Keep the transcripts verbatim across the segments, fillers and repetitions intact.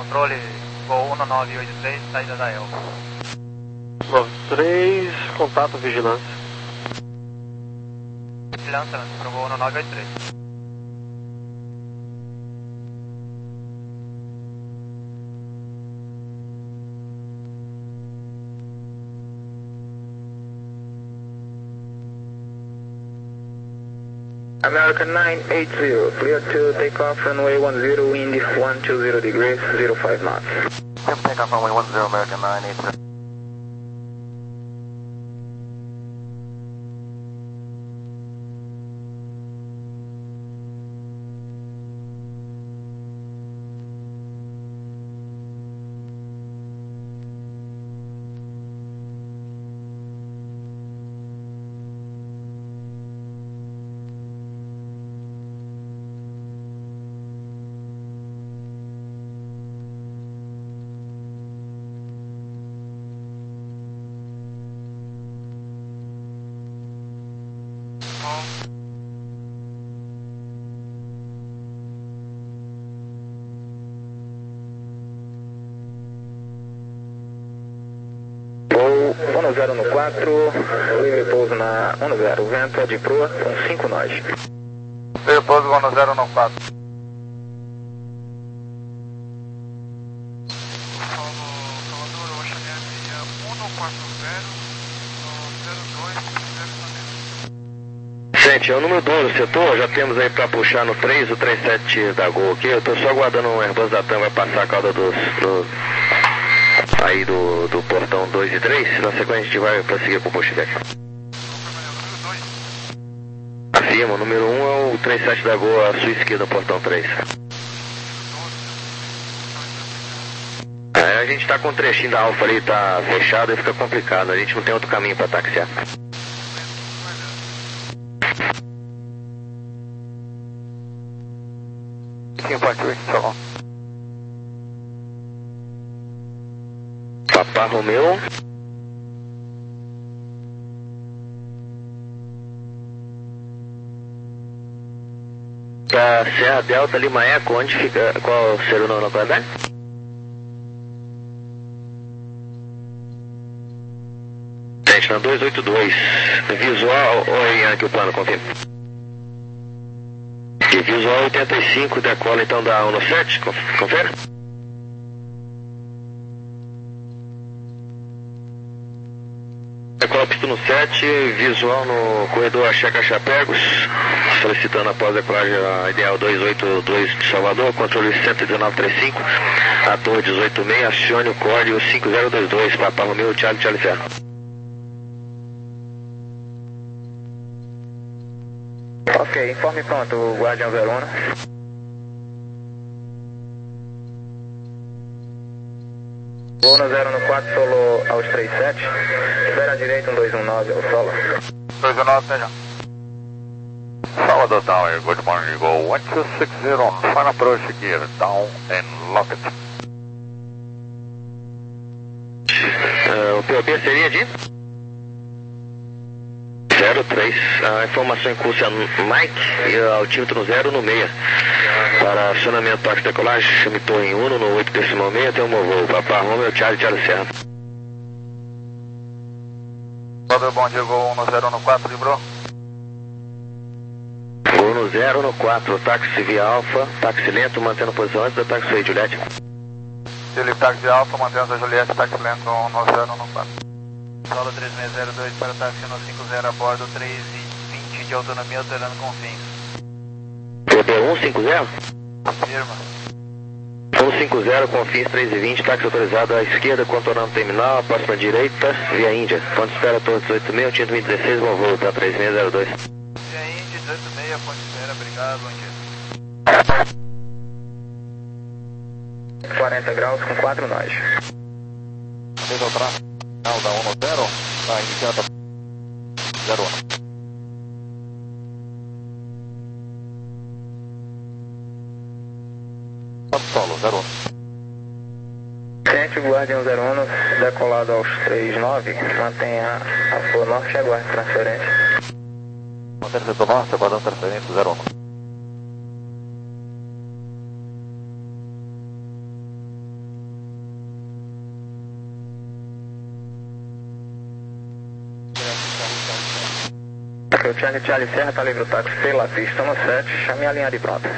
controle, voo um nove oito três, saída da E L. nove três, contato vigilância. Vigilância, para o voo um nove oito três. American nine eight zero, clear to take off runway one zero, wind one two zero degrees, zero five knots. Clear to take off runway one zero, American nine eight zero. Voo um zero no quatro, livre pouso na um zero, vento é de proa com cinco nós. Livre pouso um zero no quatro. Gente, é o número dois do setor, já temos aí para puxar no três, o trinta e sete da Gol aqui. Eu tô só aguardando um Airbus da TAM, vai passar a cauda dos, do, aí do, do portão dois e três. Na sequência a gente vai prosseguir com o pushback. Afirma, o número um é o trinta e sete da Gol, à sua esquerda, portão três. É, a gente tá com um trechinho da Alfa ali, tá fechado e fica complicado, a gente não tem outro caminho para taxiar. Papá Romeu. Pra Serra Delta Lima Eco, onde fica, qual será o nome da quadra? Gente, na dois oito dois, visual, oi, aqui o plano, confirma. E visual oitenta e cinco, decola então da um sete, confere? Decola pista no sete, visual no corredor Checa Chapegos, solicitando após a decolagem a ideal dois oito dois de Salvador, controle cento e dezenove trinta e cinco, a torre dezoito seis, acione o código cinco zero dois dois, Papa Romeu, Charlie Charlie Ferro. Ok, informe pronto, Guardião Verona. Voo no zero no quatro, solo aos trinta e sete. Espera à direita, um dois um nove, ao solo. dois um nove, seja. Salvador Tower, good morning, go one two six zero on final approach gear, down and lock it. Uh, o P O B seria de? zero três, a informação em curso é Mike e altímetro zero no meia. Para acionamento táxi decolagem, chame torre em Uno no oito decimal meia, tem um voo. Papá Romeo, Charlie, Charlie Serra. Salvador, bom dia, gol um zero no quatro, librou? Gol no zero no quatro, táxi via Alfa, táxi lento, mantendo posição antes da táxi aí, Juliette. Ele táxi Alfa, mantendo a Juliette, táxi lento um zero no quatro. Solo três seis zero dois para táxi no cinco zero a bordo, três e vinte de autonomia, alterando com fins. P B um cinco zero? Firma. um cinco zero com fins três e vinte, táxi autorizado à esquerda, contornando o terminal, próxima à direita, via Índia. Ponto de espera, torre dezoito seis, altímetro dezesseis, bom voo, tá três seis zero dois. Via Índia, dezoito seis, ponto de espera, obrigado, bom dia. quarenta graus com quatro nós. Desde o tráfego. Da um zero, está indicando zero um. Solo, zero um. Sente o Guardião zero um, decolado aos trinta e nove, mantenha a sua norte e aguarde transferência. Mantenha setor norte, aguardando transferência zero um. O Charlie Charlie Serra tá livre o táxi pela pista no sete, chame a linha de pronto.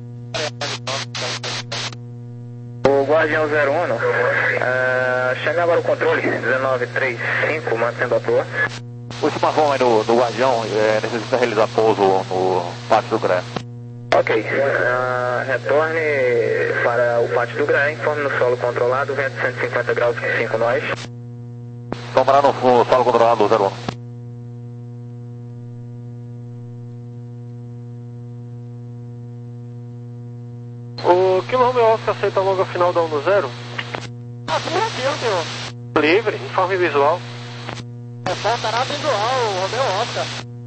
O Guardião zero um, uh, chame agora o controle dezenove trinta e cinco, mantendo a toa. Última vão aí do, do Guardião, é, necessita realizar pouso no pátio do Gré. Ok, uh, retorne para o pátio do Gré, informe no solo controlado, vento cento e cinquenta graus, cinco nós. Tomará no solo controlado zero um. O Kilo Romeo Oscar aceita a longa final da um no zero? Ah, tranquilo, senhor. Livre, informe visual. Reportará visual, Romeo Oscar.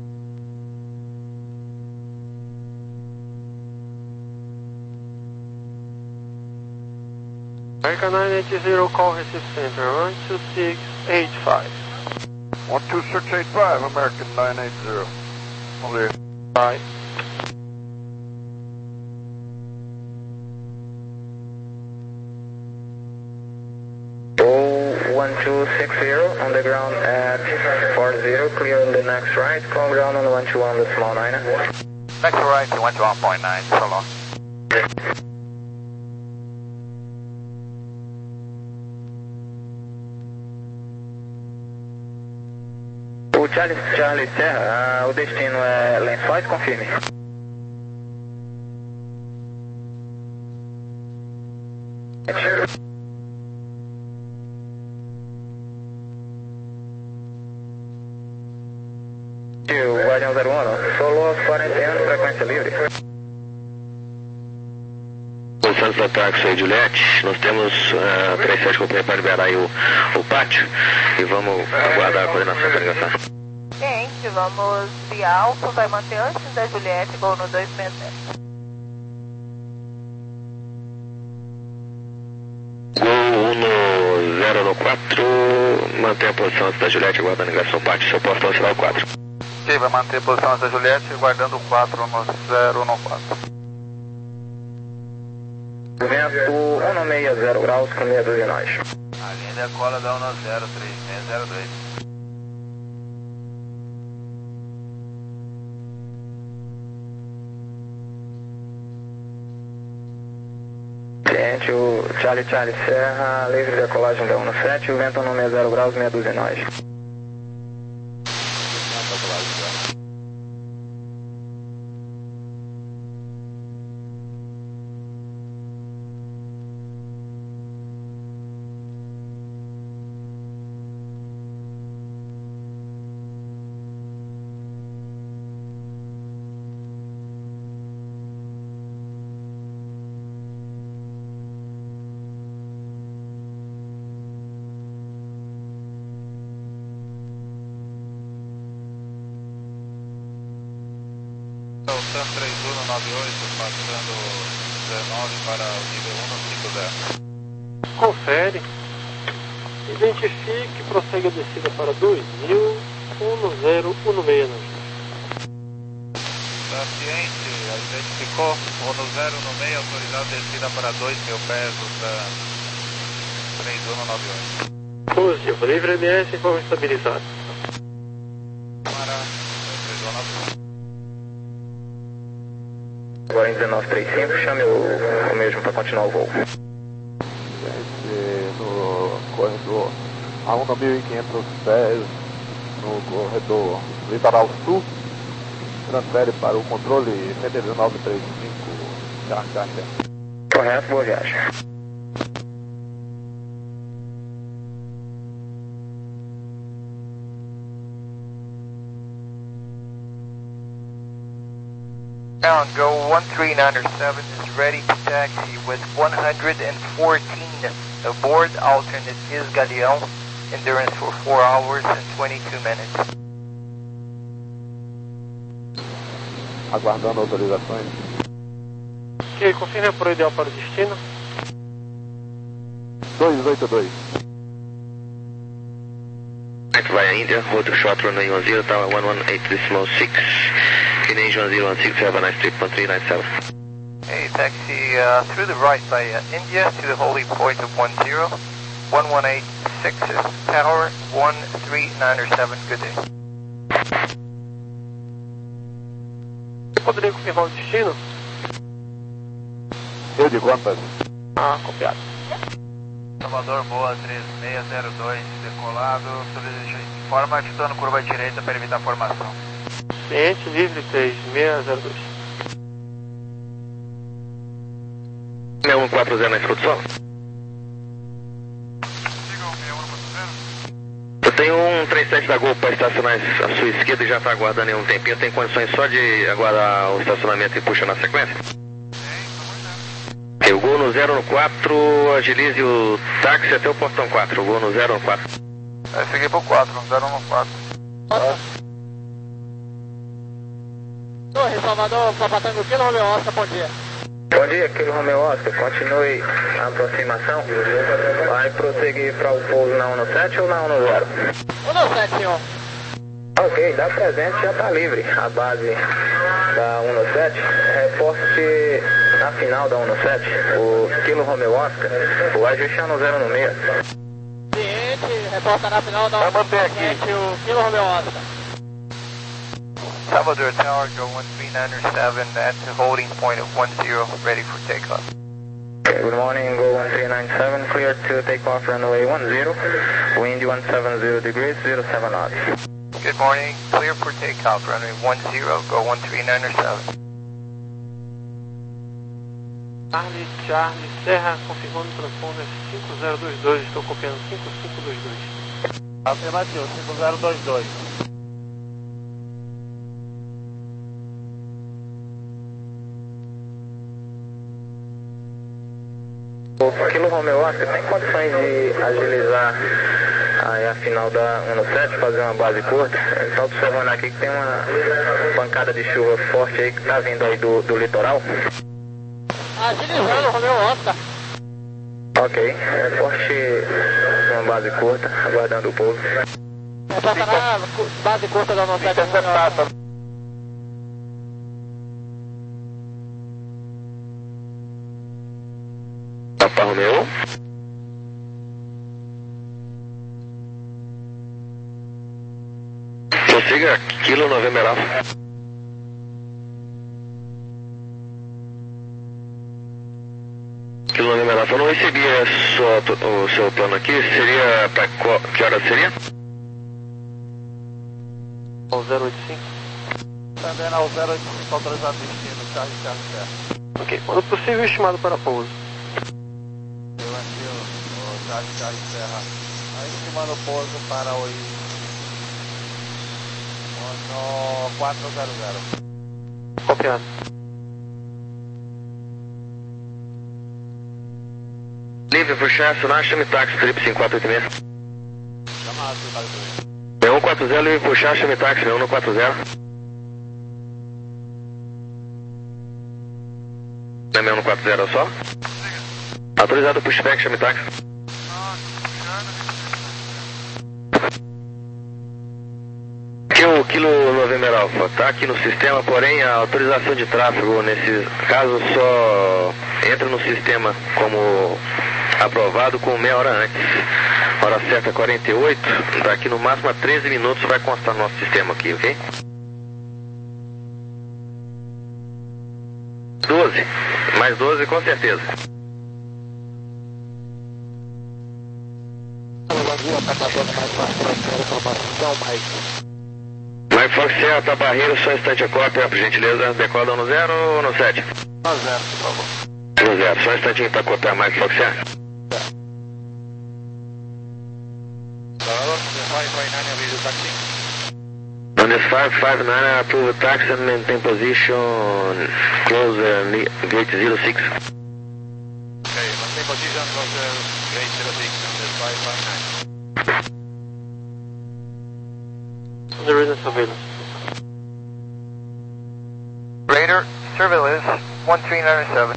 American nine eight zero, call Recife Center, one two six eight five. one two six eight five, American nine eight zero. Clear. Bye. one two six zero, on the ground at four zero, clear on the next right, call ground on one two one, the small niner. Next right, one two one point nine, so long. O Charlie, Charlie Serra, uh, o destino é Lençóis, confirme. O Guardião zero um, solo aos quarenta anos, frequência livre. Santos Ataques aí, Juliette, nós temos uh, três sete companhia para liberar aí o, o pátio e vamos aguardar a coordenação para ligação. Gente, vamos de alto, vai manter antes da Juliette, gol no dois seis zero. Gol um no zero no quatro, mantém a posição antes da Juliette, aguardando a ligação pátio, seu posto será o quatro. Ok, vai manter a posição antes da Juliette, guardando o quatro no zero no quatro. Vento um no meia zero graus, com meia dúzia nós. A linha da cola dá um no zero três seis zero dois. Gente, o Charlie Charlie Serra, livre de colagem da um no sete, o vento um no meia zero graus, meia dúzia nós. O Sam três um no nove oito, passando dezenove para o nível um no cinco zero. Confere. Identifique e prossegue a descida para dois mil, um no zero, um no meia. Tá ciente, identificou, um no zero no meio, autorizado descida para dois mil pés, o Sam três um no nove oito. Positivo, livre M S, informe estabilizado. Para três um nove oito. Agora em dezenove trinta e cinco, chame o, o mesmo para continuar o voo. Gente, no corredor a um mil e quinhentos pés, no corredor litoral sul, transfere para o controle C D dezenove trinta e cinco, Charcácia. Correto, boa viagem. Now, Go one three nine seven is ready to taxi with one hundred fourteen aboard, alternate is Galeão, endurance for four hours and twenty-two minutes. Aguardando autorizações. Ok, confirme por ideal para o destino. dois oito dois. Vai a Índia, outro short runway one zero, tower one one eight decimal six, Canadian one zero one six, have a nice trip, one three nine seven. Hey, taxi uh, through the right by uh, India to the holy point of one zero, one one eight six, tower one three nine seven, good day. poderia confirmar o destino? Eu de quantas? Ah, copiado. Salvador, boa, três seis zero dois, decolado, informa atituando curva direita para evitar formação. Ciente, livre, três seis zero dois. seis um quatro zero na introdução. Eu tenho um trinta e sete da Gol para estacionar à sua esquerda e já está aguardando aí um tempinho. Tem condições só de aguardar o estacionamento e puxa na sequência? O Gol no zero quatro, agilize o táxi até o portão quatro. O Gol no zero quatro. Eu segui pro quatro, zero quatro. Nossa. Torre, Salvador, Papatango, Kilo Romeo Oscar, bom dia. Bom dia, Kilo Romeo Oscar. Continue a aproximação. Vai prosseguir para o pouso na um sete ou na um zero? um sete, senhor. Ok, da presente já está livre. A base da um sete, reporte na final da um sete, o Kilo Romeo Oscar, o ajuste no zero no meio. Ciente, reporta na final da um sete, o Kilo Romeo Oscar. Salvador Tower, go one three nine seven at the holding point of one zero, ready for takeoff. Good morning, go one three nine seven, clear to take off runway one zero, wind one seven zero degrees, zero seven knots. Good morning, clear for takeoff, runway one zero, go one three nine seven. Charlie, Charlie, Serra, confirmando o transponder cinco zero dois dois, estou copiando cinco cinco dois dois. Afirmativo, cinco zero dois dois. O Kilo Romeo Oscar tem condições de agilizar aí a final da um sete, fazer uma base curta. Estou observando aqui que tem uma pancada de chuva forte aí que está vindo aí do, do litoral. Agilizando, Romeo Oscar. Ok, reporte uma base curta, aguardando o pouso. Reporta na base curta da um sete, Romeo Oscar. Papa Romeo. Prossiga, Kilo November Alpha. Kilo November Alpha, eu não recebi a sua, o seu plano aqui, seria para que hora seria? O zero oito cinco. Também ao zero oito cinco, autorizado destino, Charlie, Charlie, Serra. Ok, quando possível, estimado para pouso. Eu aqui, o Charlie, Charlie, Serra. Aí estimando o pouso para o no quatro zero zero. Copiado. Livre por estacionar, chame táxi, trip cinco quatro oito seis. Chamado, cidade também. seis um quatro zero, livre por chá, chame táxi, seis um quatro zero. Não é seis um quatro zero só? Autorizado pushback, chame táxi. Aqui é o Kilo November Alpha, tá aqui no sistema, porém a autorização de tráfego nesse caso só entra no sistema como aprovado com meia hora antes. Hora certa quarenta e oito, daqui no máximo a treze minutos vai constar no nosso sistema aqui, ok? doze, mais doze com certeza. Mike Fox certo, a barreira, só instante a cópia, por gentileza, decola no zero ou no sete? No zero, por favor. No zero, só um instantinho para copiar Mike Fox certo. On this five five nine, approve the taxi and maintain position close uh, gate zero six. Okay, maintain position close uh, gate zero six on this five five nine. There is a surveillance. Radar, surveillance, one three nine seven.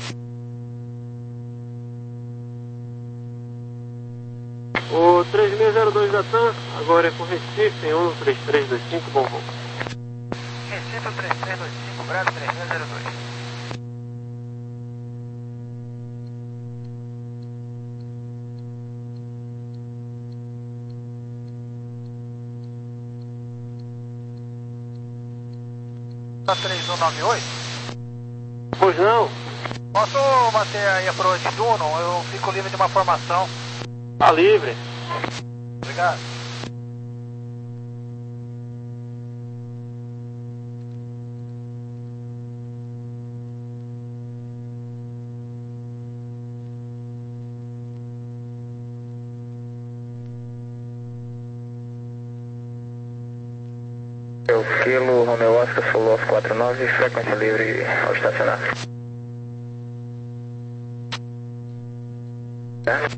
O três seis zero dois da TAM, agora é com Recife, em um três três dois cinco, bom voo. Recife três três dois cinco, Bravo três seis zero dois. três um nove oito? Pois não? Posso manter aí a approach do Uno? Eu fico livre de uma formação. Tá livre. Obrigado. Eu, Kilo Romeo Oscar, Sul Off quatro nove, frequência livre ao estacionar. Tá?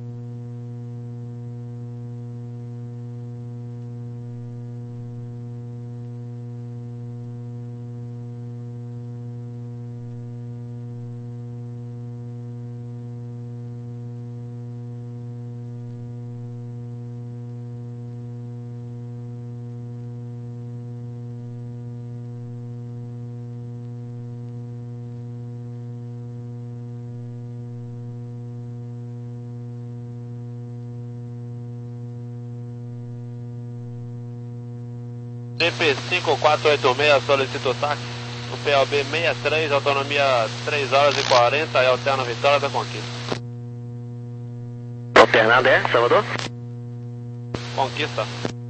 D P cinco quatro oito seis, solicito táxi. O P L B sessenta e três, autonomia três horas e quarenta, e alterna Vitória da Conquista. Alternado é, Salvador? Conquista.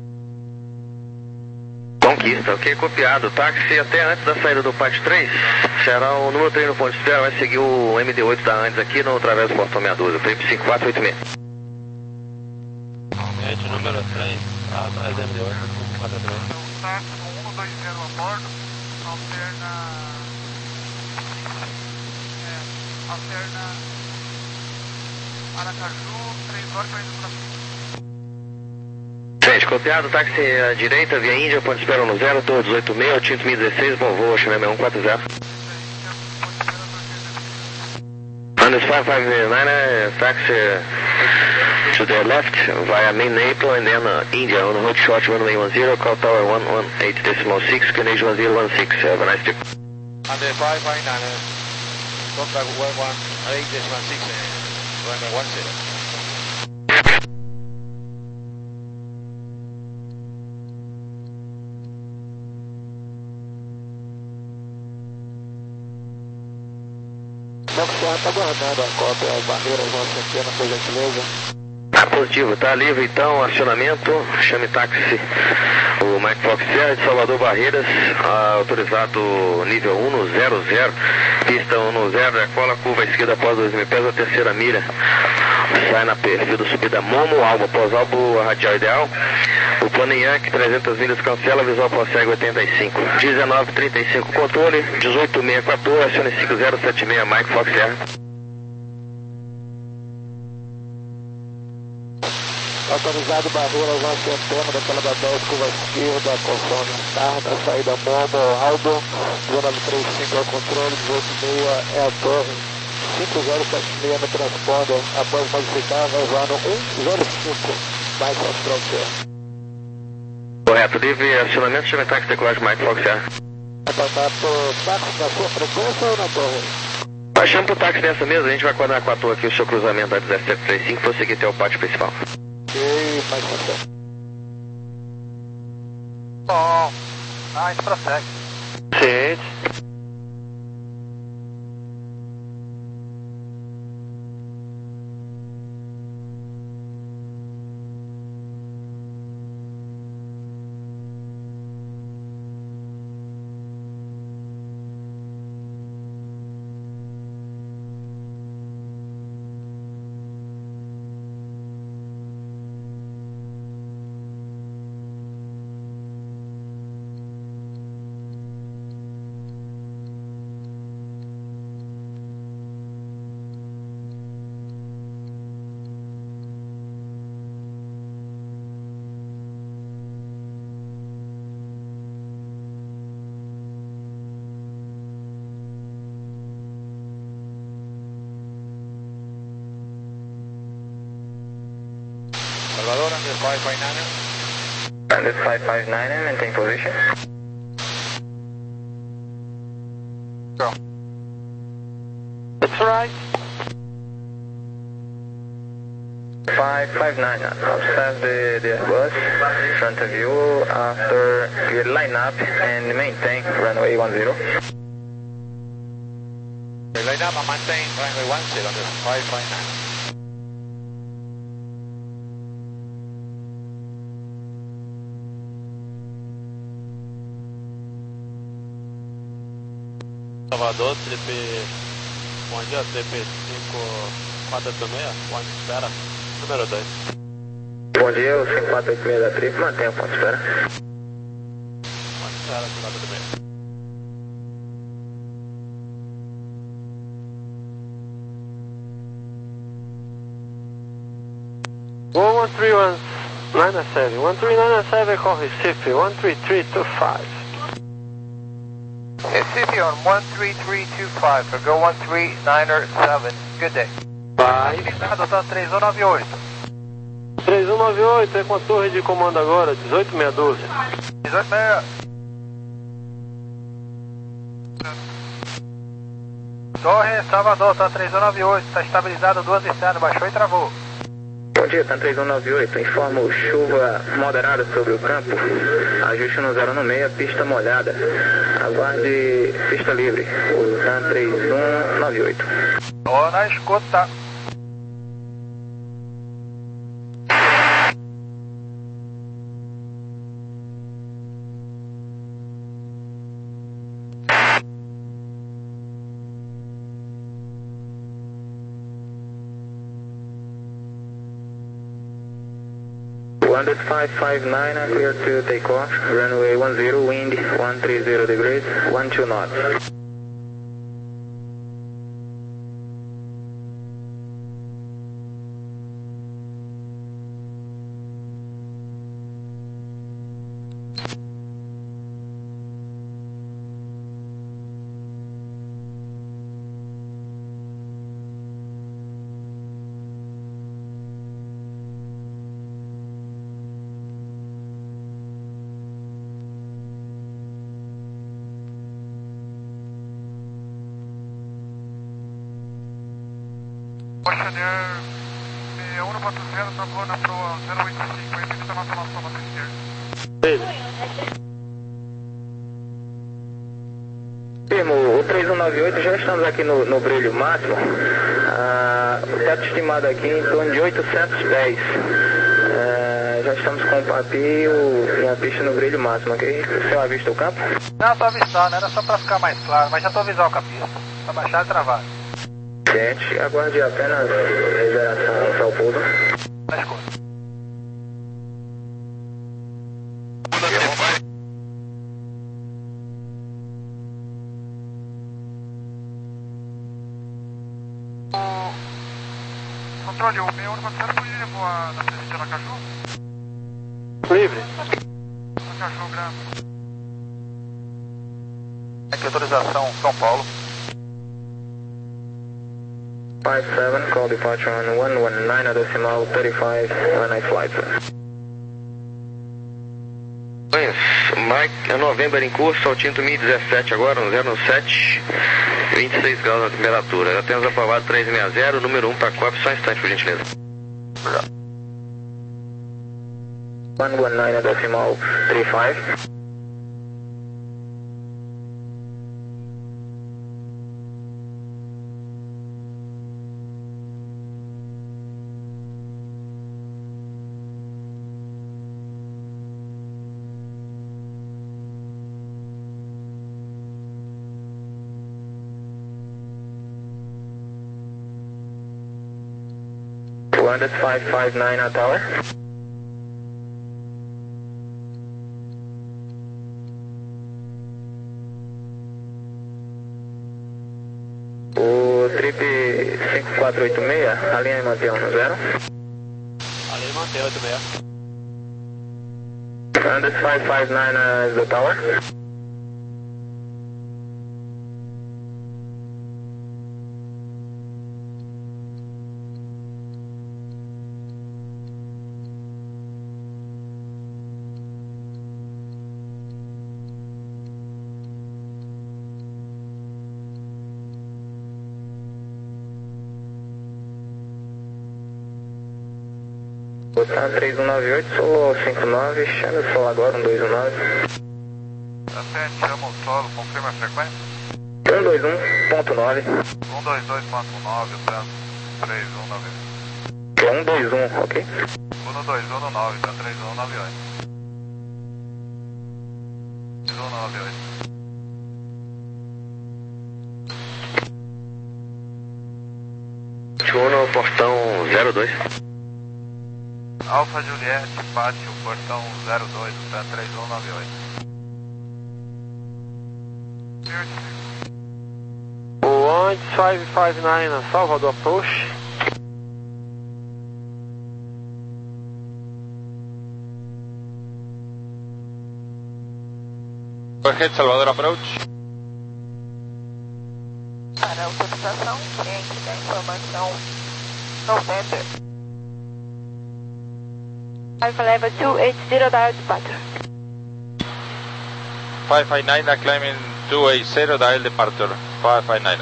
Conquista, ok, copiado. Táxi até antes da saída do pátio três. Será o número três no ponto de espera, vai seguir o M D oito da Andes aqui no Travesso Portão meia dúzia, Felipe cinco quatro oito seis. Gente, número três, atrás do M D oito, quatro três. Táxi com um dois zero a bordo, alterna. É, alterna. Aracaju, três horas e quarenta minutos. Gente, copiado, táxi à direita, via Índia, ponto de espera no zero, Torre dezoito seis, Tinto mil e dezesseis, bom voo, Chile seis um quatro zero. Andes five five nine, taxi to the left via main Naples and then uh, India on road short runway one zero, call tower one one eight decimal six, Canadian one zero one six. Have a nice trip. Andes five five nine, contact one one eight decimal six, runway one zero. O senhor está guardando a cópia, as barreiras vão centena, por gentileza. Ah, positivo, tá livre então, acionamento, chame táxi, o Mike Fox Sierra de Salvador Barreiras, ah, autorizado nível um no zero zero, pista um no zero, decola, curva esquerda após dois mil pés, a terceira milha, sai na perfil da subida Momo, alvo após alvo, radial ideal, o plano Yankee, trezentas milhas cancela, visual prossegue oitenta e cinco, dezenove trinta e cinco controle, dezoito sessenta e quatro, acione cinco zero sete seis, Mike Fox Sierra. Autorizado barreiras na centena daquela da dez, curva esquerda, conforme tarda, saída Momo, Aldo, dezenove trinta e cinco ao controle, dezoito seis é a torre, cinco zero sete seis no transponder, após modificar, vai voar no um zero cinco, mais Fox Sierra. Correto, livre acionamento, chame táxi, decolagem Mike Fox Sierra. Vai passar por táxi na sua frequência ou na torre? Baixamos pro táxi dessa mesa, a gente vai coordenar com a torre aqui o seu cruzamento da dezessete trinta e cinco, vou seguir até o pátio principal. Ok, mais Fox. Bom, ah, a gente prossegue. Gente. Salvador, Andes five five nine. Andes five five nine, maintain position. Go. That's right. five five nine, observe the, the Airbus in front of you after you line up and maintain runway one zero. Line up and maintain runway one zero on the five five nine. Salvador, T P, bom dia, T P cinco quatro oito seis, ponto de espera, número dois. Bom dia, o cinco quatro oito seis da trip, mantenha o ponto de espera. Ponto de espera, cinco quatro oito seis. one three one nine seven, one three nine seven, call Recife, one three three two five. Recife on one three three two five, or go one three nine seven. Good day. Vai. Adotar três um nove oito. três um nove oito, é com a torre de comando agora, dezoito meia dúzia. dezoito meia. Torre, Salvador, tá três um nove oito, está estabilizado, duas externas, baixou e travou. Bom dia, tá três um nove oito, informo chuva moderada sobre o campo, ajuste no zero no meio, pista molhada, aguarde pista livre, o TAM três um nove oito. Tô na escuta. one five five nine, clear to take off, runway one zero, wind one three zero degrees, one two knots. Ocean Air um ponto zero, tá voando pro zero oito cinco, aí pista nossa nossa nossa esquerda. Firmo, o três um nove oito, já estamos aqui no, no brilho máximo, ah, o teto estimado aqui em torno de oitocentos pés. Ah, já estamos com o papio e a pista no brilho máximo, ok? O senhor avista o campo? Não, tô avistando, era só pra ficar mais claro, mas já tô avisando com a pista, pra baixar e travar. Gente, aguarde apenas liberação para o pouso. Na escuta. Controle, o sessenta e um ponto zero poderia voar na frente de Aracaju? Livre. Aracaju, grande. Aqui, autorização São Paulo. five seven, call departure on one one nine, decimal thirty-five, one night flight. Mike, November em curso, altinto mil dezessete agora, no zero sete, vinte e seis graus na temperatura. Já temos aprovado três seis zero, número um para Copa, só um instante, por gentileza. one one nine, decimal thirty-five. one five five nine at tower. O trip cinco quatro oito seis, alinha e mantém no zero. Alinha e mantém oito seis. one five five nine is the tower. Tá três um nove oito, solo cinco nove, chama o solo agora, um dois um nove. Até chama o solo, confirma a frequência. um dois um ponto nove. um dois dois ponto nove, o trânsito três um nove oito. um dois um, ok? um dois um no nove, tá três um nove oito. três um nove oito. Chegou no portão zero dois. Alfa Juliette, pátio, portão zero dois, tá três um nove oito. one five five nine, Salvador approach. Ahead, Salvador approach. Para a autorização, cliente da informação November. Alpha Level two eight zero dial departure. five five nine, climbing two eight zero, dial departure. five five nine.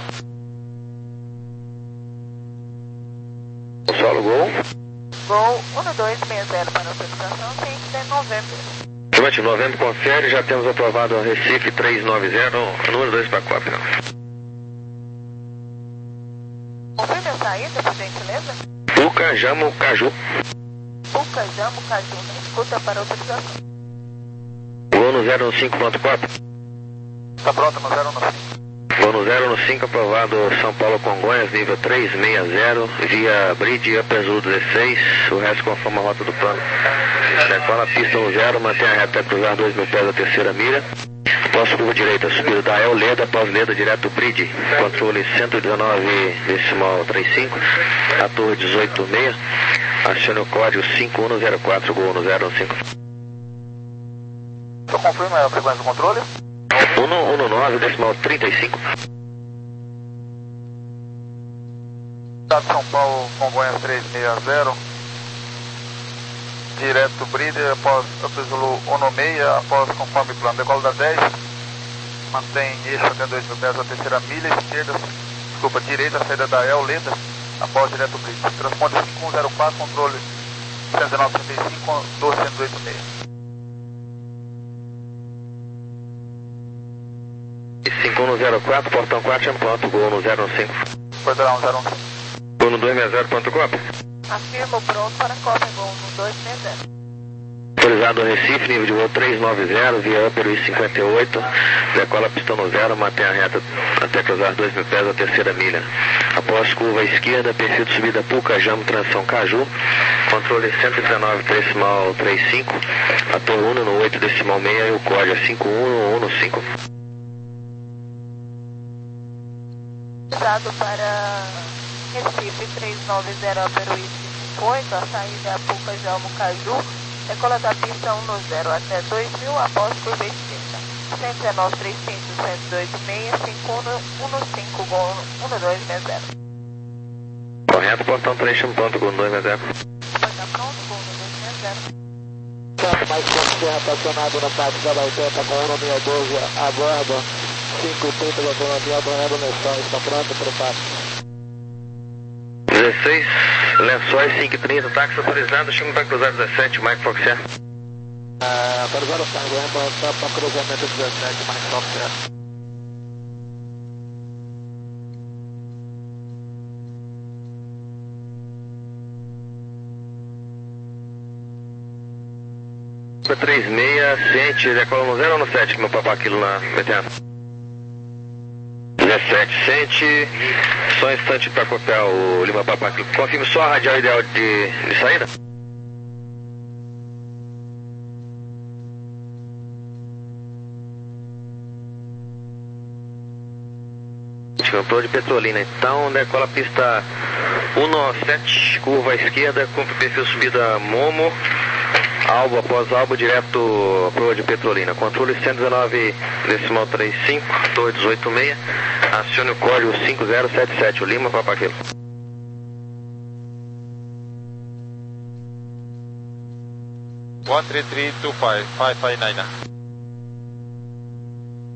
Solo Gol. Gol um dois seis zero para autorização, cliente da November. Durante novembro, confere, já temos aprovado o Recife três nove zero, número dois para cópia. Confirme a saída, por gentileza. Puca, Jamo, Caju. Puca, Jamo, Caju, na escuta para autorização. Gol no zero cinco ponto quatro. Tá pronto no zero cinco. Gol no zero cinco, aprovado São Paulo Congonhas, nível três seis zero, via Bridge, Up Azul dezesseis, o resto conforme a rota do plano. Decola a pista no zero, mantém a reta até cruzar dois mil pés da terceira milha. Após curva direita, subida da El Leda, após Leda, direto Bridge, controle cento e dezenove, decimal trinta e cinco, a torre dezoito seis, acione o código cinco um zero quatro, Gol no zero cinco. Só confirma a frequência do controle. um um nove, decimal trinta e cinco. Estado de São Paulo, Congonhas três seis zero. Direto Bridge, após Zulu um seis, após conforme plano. Decola da dez, mantém eixo até dois mil pés da terceira milha, esquerda, desculpa, direita, saída da El Leda, após direto Bridge. Transponder cinco um zero quatro, controle cento e dezenove trinta e cinco, duzentos e oitenta e seis. cinco um zero quatro, portão quatro, chama ponto, Gol no zero cinco. Portão zero cinco. Gol no dois seis zero, ponto cópia. Afirmo pronto para cópia, Gol no dois seis zero. Autorizado Recife, nível de voo três nove zero, via Upper I cinquenta e oito, decola pistão no zero, mantém a reta até cruzar dois mil pés da terceira milha. Após curva à esquerda, perfil de subida Puca, Jamo, transição Caju, controle cento e dezenove, decimal trinta e cinco, a torre um no oito, decimal seis e o código é cinco um um cinco. Usado para Recife três nove zero, Upper I cinquenta e oito, a saída é Puca, Jamo, Caju. Decola da pista um no zero até dois mil, após curva esquerda. cento e dezenove, trinta e cinco, cento e dois seis, cinco um cinco, Gol um dois seis zero. Correto, portão três, chama ponto, Gol dois seis zero. Está pronto, Gol dois seis zero. Campo mais forte serra estacionado na prática da oitenta com um seis um dois a bordo. cinco trinta da autonomia, banheiro lençol, está pronto, prepare. dezesseis, Lençóis cinco e trinta, táxi autorizado, chama para cruzar dezessete, Mike Foxer. Ah, autorizado o cargo, está para cruzamento dezessete, Mike Foxer. três seis, ciente, decola no zero ou no sete, meu papá aquilo na B T A. dezessete, ciente, só um instante para copiar o Lima Papá aquilo. Confirme só a radial ideal de, de saída. Cantor de Petrolina, então decola a pista um sete, curva à esquerda, cumpre perfil subida Momo, Albo após Albo, direto proa de Petrolina, controle cento e dezenove, decimal trinta e cinco, torre dezoito seis, acione o código cinco zero sete sete, o Lima Papaquilo. one three three two five, five five nine.